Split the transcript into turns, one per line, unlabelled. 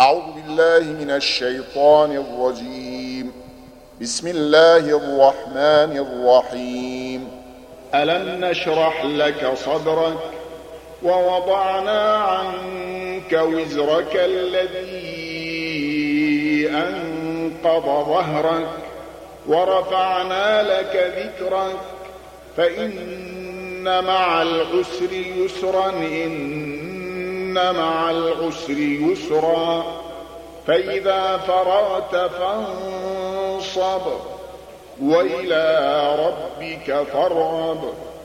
أعوذ بالله من الشيطان الرجيم. بسم الله الرحمن الرحيم.
ألم نشرح لك صدرك ووضعنا عنك وزرك الذي أنقض ظهرك ورفعنا لك ذكرك فإن مع العسر يسرا إن مع العسر يسرا فإذا فرغت فانصب وإلى ربك فارغب.